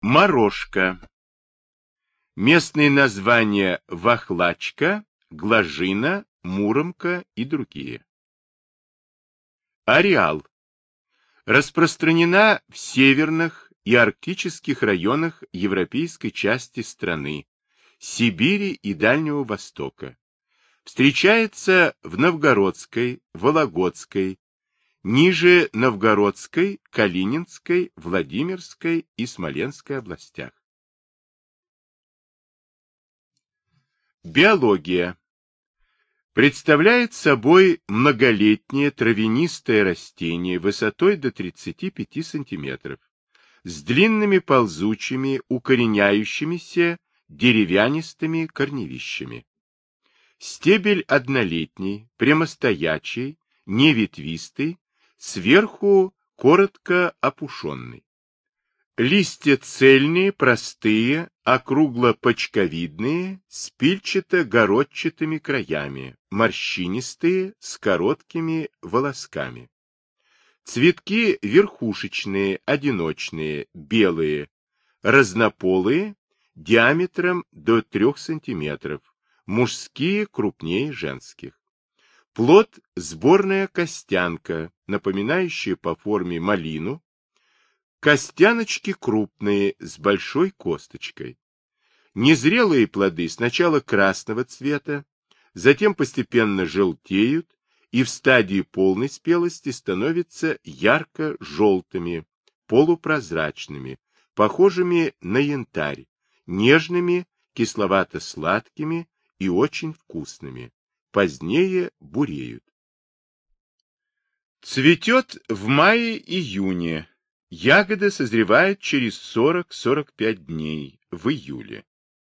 Морошка. Местные названия вахлачка, глажина, муромка и другие. Ареал. Распространена в северных и арктических районах европейской части страны, Сибири и Дальнего Востока. Встречается в Новгородской, Вологодской, ниже Новгородской, Калининской, Владимирской и Смоленской областях. Биология. Представляет собой многолетнее травянистое растение высотой до 35 см, с длинными ползучими, укореняющимися деревянистыми корневищами. Стебель однолетний, прямостоячий, неветвистый, сверху коротко опушенный. Листья цельные, простые, округло-почковидные, спильчато-городчатыми краями, морщинистые, с короткими волосками. Цветки верхушечные, одиночные, белые, разнополые, диаметром до 3 см, мужские крупнее женских. Плод – сборная костянка, напоминающая по форме малину. Костяночки крупные, с большой косточкой. Незрелые плоды сначала красного цвета, затем постепенно желтеют и в стадии полной спелости становятся ярко-желтыми, полупрозрачными, похожими на янтарь, нежными, кисловато-сладкими и очень вкусными. Позднее буреют. Цветет в мае-июне. Ягода созревает через 40-45 дней, в июле.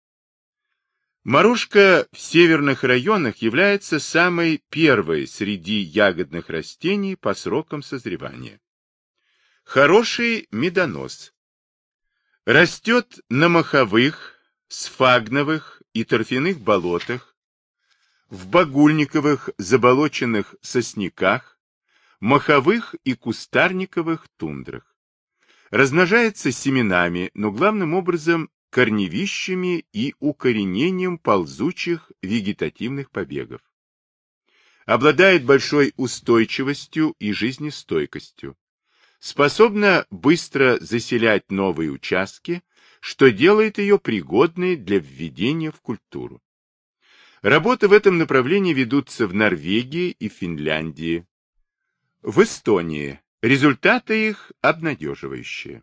Морошка в северных районах является самой первой среди ягодных растений по срокам созревания. Хороший медонос. Растет на моховых, сфагновых и торфяных болотах, в багульниковых заболоченных сосняках, моховых и кустарниковых тундрах. Размножается семенами, но главным образом корневищами и укоренением ползучих вегетативных побегов. Обладает большой устойчивостью и жизнестойкостью. Способна быстро заселять новые участки, что делает ее пригодной для введения в культуру. Работы в этом направлении ведутся в Норвегии и Финляндии. В Эстонии. Результаты их обнадеживающие.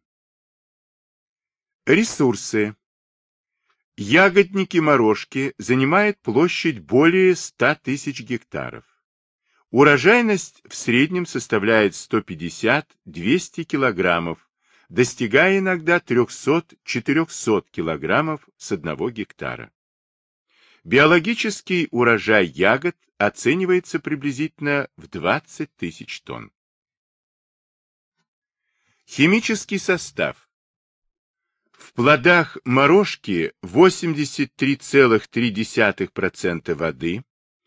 Ресурсы. Ягодники морошки занимают площадь более 100 тысяч гектаров. Урожайность в среднем составляет 150-200 килограммов, достигая иногда 300-400 килограммов с 1 гектара. Биологический урожай ягод оценивается приблизительно в 20 тысяч тонн. Химический состав. В плодах морошки 83,3% воды,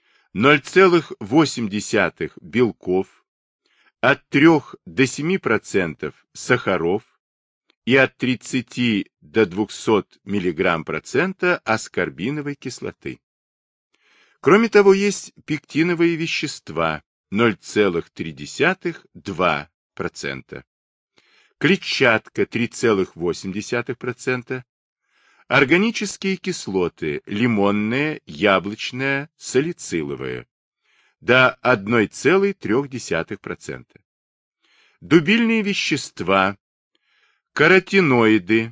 0,8% белков, от 3 до 7% сахаров и от 30 до 200 мг% аскорбиновой кислоты. Кроме того, есть пектиновые вещества 0,3–2%. Клетчатка 3,8%, органические кислоты лимонная, яблочная, салициловая до 1,3%, дубильные вещества, каротиноиды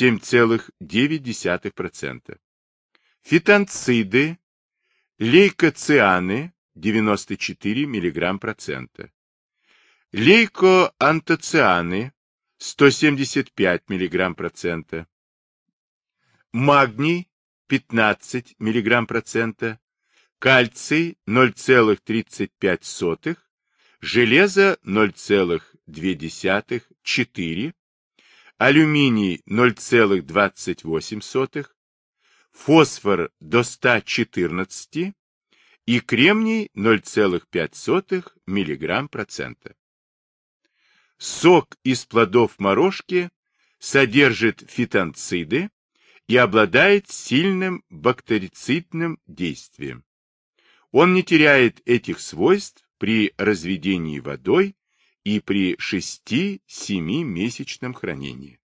7,9%, фитонциды, лейкоцианы 94 мг%, лейкоантоцианы 175 мг%, магний 15 мг%, кальций 0,35, железо 0,2–4, алюминий 0,28, фосфор до 114 и кремний 0,5 мг%. Сок из плодов морошки содержит фитонциды и обладает сильным бактерицидным действием. Он не теряет этих свойств при разведении водой и при 6-7-месячном хранении.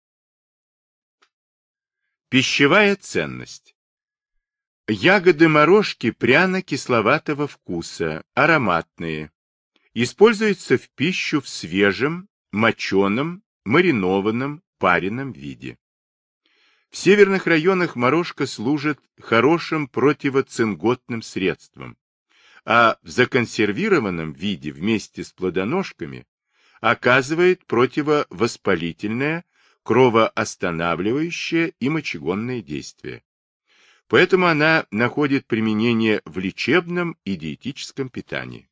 Пищевая ценность. Ягоды морожки пряно-кисловатого вкуса, ароматные. Используются в пищу в свежем, моченом, маринованном, пареном виде. В северных районах морожка служит хорошим противоцинготным средством, а в законсервированном виде вместе с плодоножками оказывает противовоспалительное, кровоостанавливающее и мочегонное действие. Поэтому она находит применение в лечебном и диетическом питании.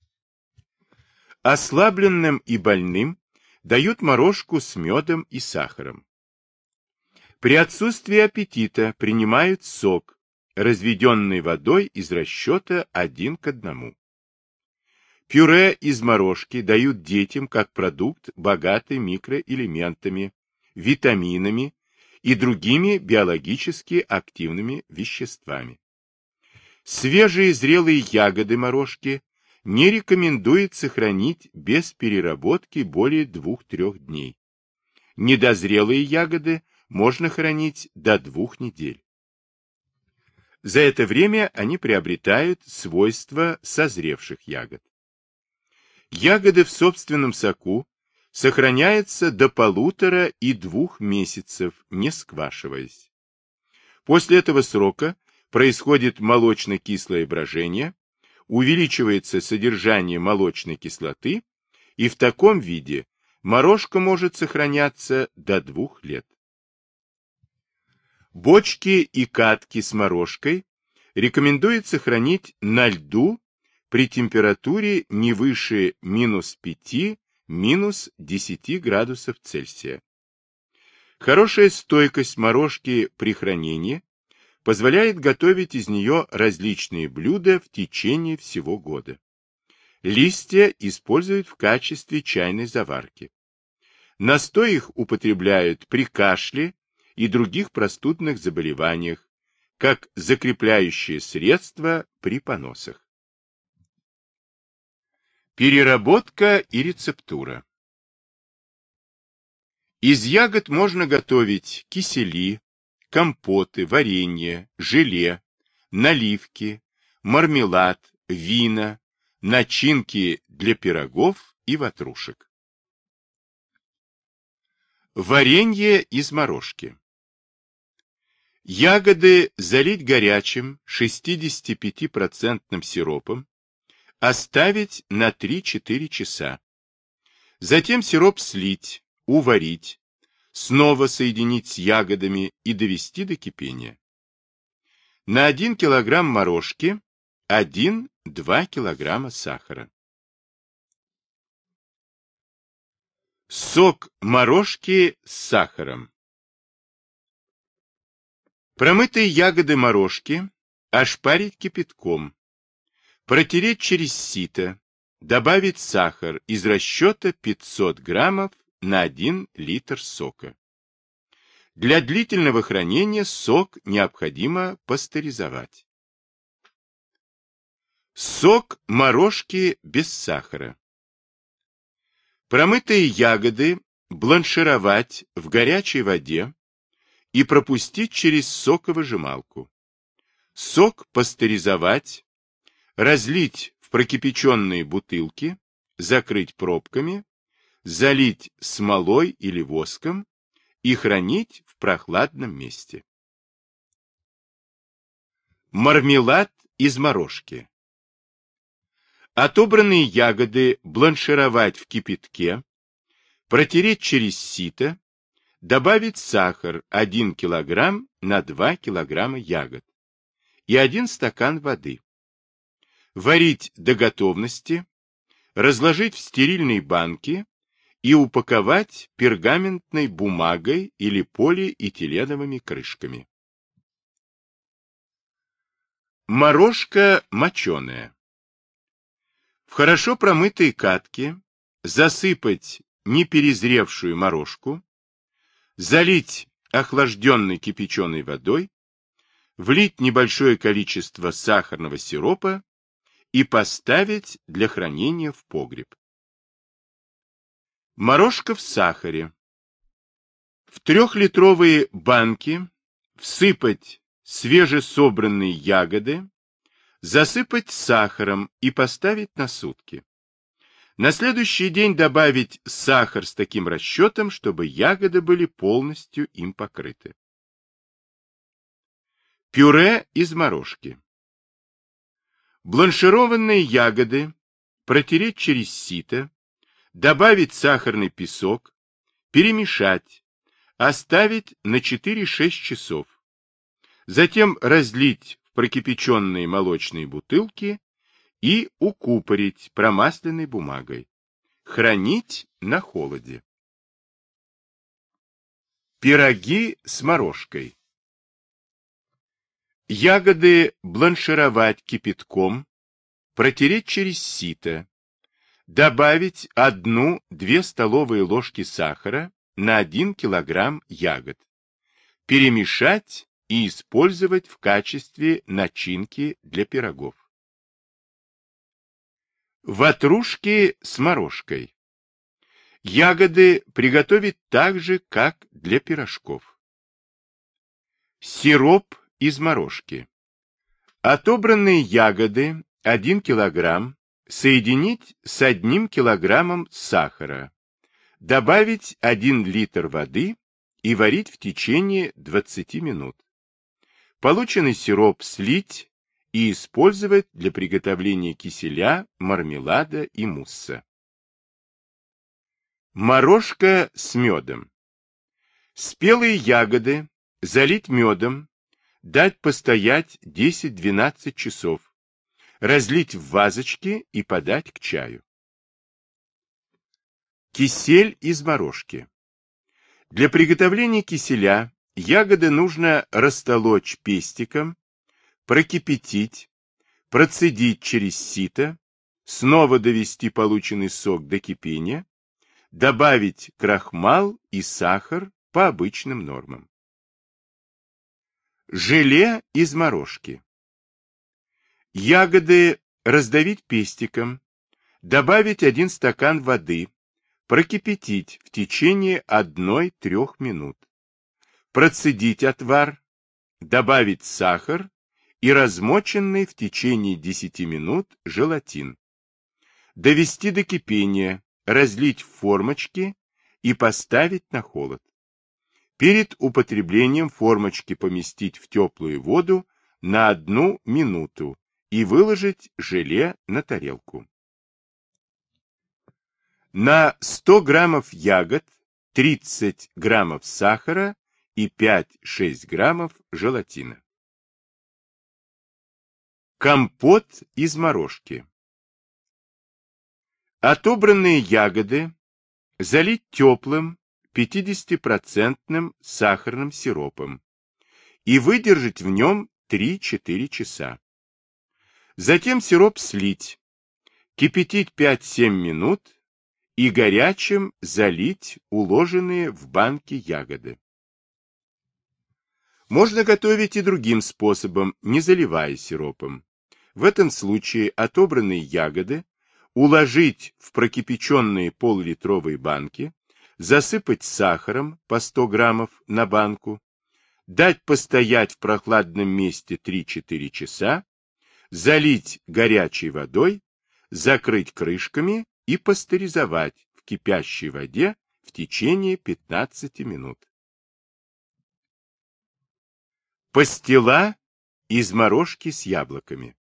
Ослабленным и больным дают морожку с медом и сахаром. При отсутствии аппетита принимают сок, разведенный водой из расчета 1:1. Пюре из морожки дают детям как продукт, богатый микроэлементами, витаминами и другими биологически активными веществами. Свежие зрелые ягоды морожки не рекомендуется хранить без переработки более 2-3 дней. Недозрелые ягоды можно хранить до 2 недель. За это время они приобретают свойства созревших ягод. Ягоды в собственном соку сохраняются до 1,5 и 2 месяцев, не сквашиваясь. После этого срока происходит молочно-кислое брожение, увеличивается содержание молочной кислоты, и в таком виде морожка может сохраняться до 2 лет. Бочки и катки с морожкой рекомендуется хранить на льду при температуре не выше -5, -10 градусов Цельсия. Хорошая стойкость морожки при хранении позволяет готовить из нее различные блюда в течение всего года. Листья используют в качестве чайной заварки. Настой их употребляют при кашле и других простудных заболеваниях, как закрепляющее средство при поносах. Переработка и рецептура. Из ягод можно готовить кисели, компоты, варенье, желе, наливки, мармелад, вина, начинки для пирогов и ватрушек. Варенье из морожки. Ягоды залить горячим 65% сиропом, оставить на 3-4 часа. Затем сироп слить, уварить, снова соединить с ягодами и довести до кипения. На 1 кг морожки 1-2 кг сахара. Сок морожки с сахаром. Промытые ягоды морожки ошпарить кипятком, протереть через сито, добавить сахар из расчета 500 граммов на 1 литр сока. Для длительного хранения сок необходимо пастеризовать. Сок морожки без сахара. Промытые ягоды бланшировать в горячей воде и пропустить через соковыжималку. Сок пастеризовать, разлить в прокипяченные бутылки, закрыть пробками, залить смолой или воском и хранить в прохладном месте. Мармелад из морожки. Отобранные ягоды бланшировать в кипятке, протереть через сито, добавить сахар 1 кг на 2 кг ягод и 1 стакан воды. Варить до готовности, разложить в стерильные банки и упаковать пергаментной бумагой или полиэтиленовыми крышками. Морожка моченая. В хорошо промытые катки засыпать неперезревшую морожку, залить охлажденной кипяченой водой, влить небольшое количество сахарного сиропа и поставить для хранения в погреб. Морожка в сахаре. В 3-литровые банки всыпать свежесобранные ягоды, засыпать сахаром и поставить на сутки. На следующий день добавить сахар с таким расчетом, чтобы ягоды были полностью им покрыты. Пюре из морожки. Бланшированные ягоды протереть через сито, добавить сахарный песок, перемешать, оставить на 4-6 часов. Затем разлить в прокипяченные молочные бутылки и укупорить промасленной бумагой. Хранить на холоде. Пироги с морожкой. Ягоды бланшировать кипятком, протереть через сито, добавить 1-2 столовые ложки сахара на 1 килограмм ягод, перемешать и использовать в качестве начинки для пирогов. Ватрушки с морожкой. Ягоды приготовить так же, как для пирожков. Сироп из морожки. Отобранные ягоды 1 килограмм соединить с 1 килограммом сахара, добавить 1 литр воды и варить в течение 20 минут. Полученный сироп слить и использовать для приготовления киселя, мармелада и мусса. Морожка с медом. Спелые ягоды залить медом, дать постоять 10-12 часов, разлить в вазочки и подать к чаю. Кисель из морожки. Для приготовления киселя ягоды нужно растолочь пестиком, прокипятить, процедить через сито, снова довести полученный сок до кипения, добавить крахмал и сахар по обычным нормам. Желе из морожки. Ягоды раздавить пестиком, добавить 1 стакан воды, прокипятить в течение 1-3 минут, процедить отвар, добавить сахар и размоченный в течение 10 минут желатин, довести до кипения, разлить в формочки и поставить на холод. Перед употреблением формочки поместить в теплую воду на 1 минуту и выложить желе на тарелку. На 100 граммов ягод 30 граммов сахара и 5-6 граммов желатина. Компот из морожки. Отобранные ягоды залить теплым 50% сахарным сиропом и выдержать в нем 3-4 часа. Затем сироп слить, кипятить 5-7 минут и горячим залить уложенные в банки ягоды. Можно готовить и другим способом, не заливая сиропом. В этом случае отобранные ягоды уложить в прокипяченные пол-литровые банки, засыпать сахаром по 100 граммов на банку, дать постоять в прохладном месте 3-4 часа, залить горячей водой, закрыть крышками и пастеризовать в кипящей воде в течение 15 минут. Пастила из морожки с яблоками.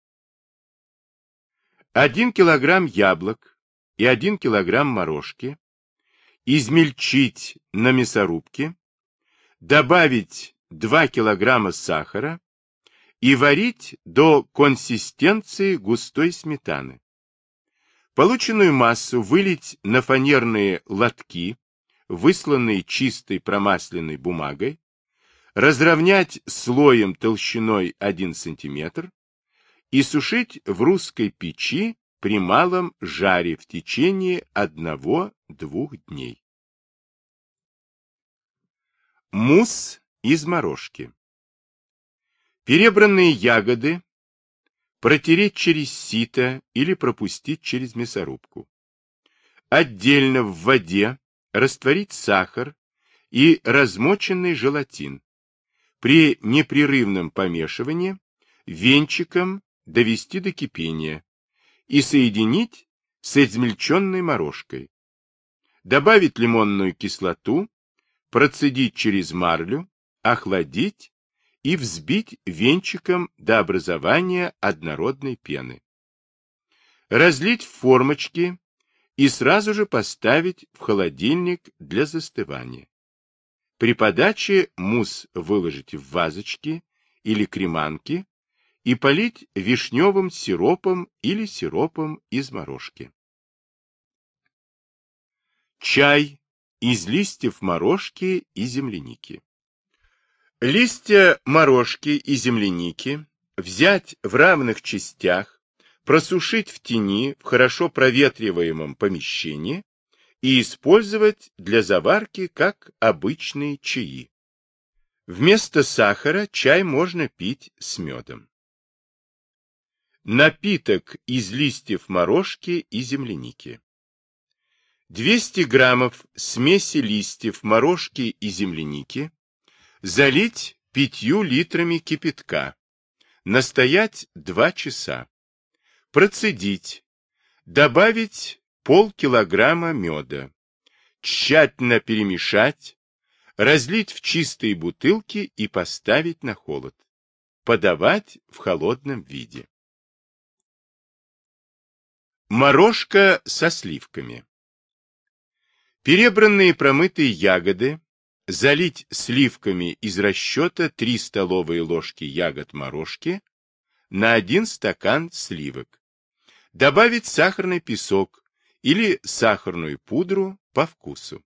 1 килограмм яблок и 1 килограмм морожки измельчить на мясорубке, добавить 2 килограмма сахара и варить до консистенции густой сметаны. Полученную массу вылить на фанерные лотки, высланные чистой промасленной бумагой, разровнять слоем толщиной 1 см и сушить в русской печи при малом жаре в течение 1-2 дней. Мусс из морожки. Перебранные ягоды протереть через сито или пропустить через мясорубку. Отдельно в воде растворить сахар и размоченный желатин. При непрерывном помешивании венчиком довести до кипения и соединить с измельченной морожкой. Добавить лимонную кислоту, процедить через марлю, охладить и взбить венчиком до образования однородной пены. Разлить в формочки и сразу же поставить в холодильник для застывания. При подаче мусс выложить в вазочки или креманки и полить вишневым сиропом или сиропом из морожки. Чай из листьев морожки и земляники. Листья морожки и земляники взять в равных частях, просушить в тени в хорошо проветриваемом помещении и использовать для заварки как обычные чаи. Вместо сахара чай можно пить с медом. Напиток из листьев морожки и земляники. 200 граммов смеси листьев морожки и земляники залить 5 литрами кипятка, настоять 2 часа, процедить, добавить полкилограмма меда, тщательно перемешать, разлить в чистые бутылки и поставить на холод. Подавать в холодном виде. Морожка со сливками. Перебранные промытые ягоды залить сливками из расчета 3 столовые ложки ягод морожки на 1 стакан сливок. Добавить сахарный песок или сахарную пудру по вкусу.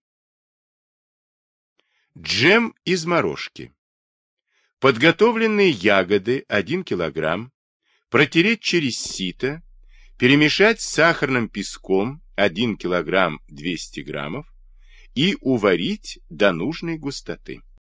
Джем из морожки. Подготовленные ягоды 1 кг протереть через сито, перемешать с сахарным песком 1 кг 200 граммов и уварить до нужной густоты.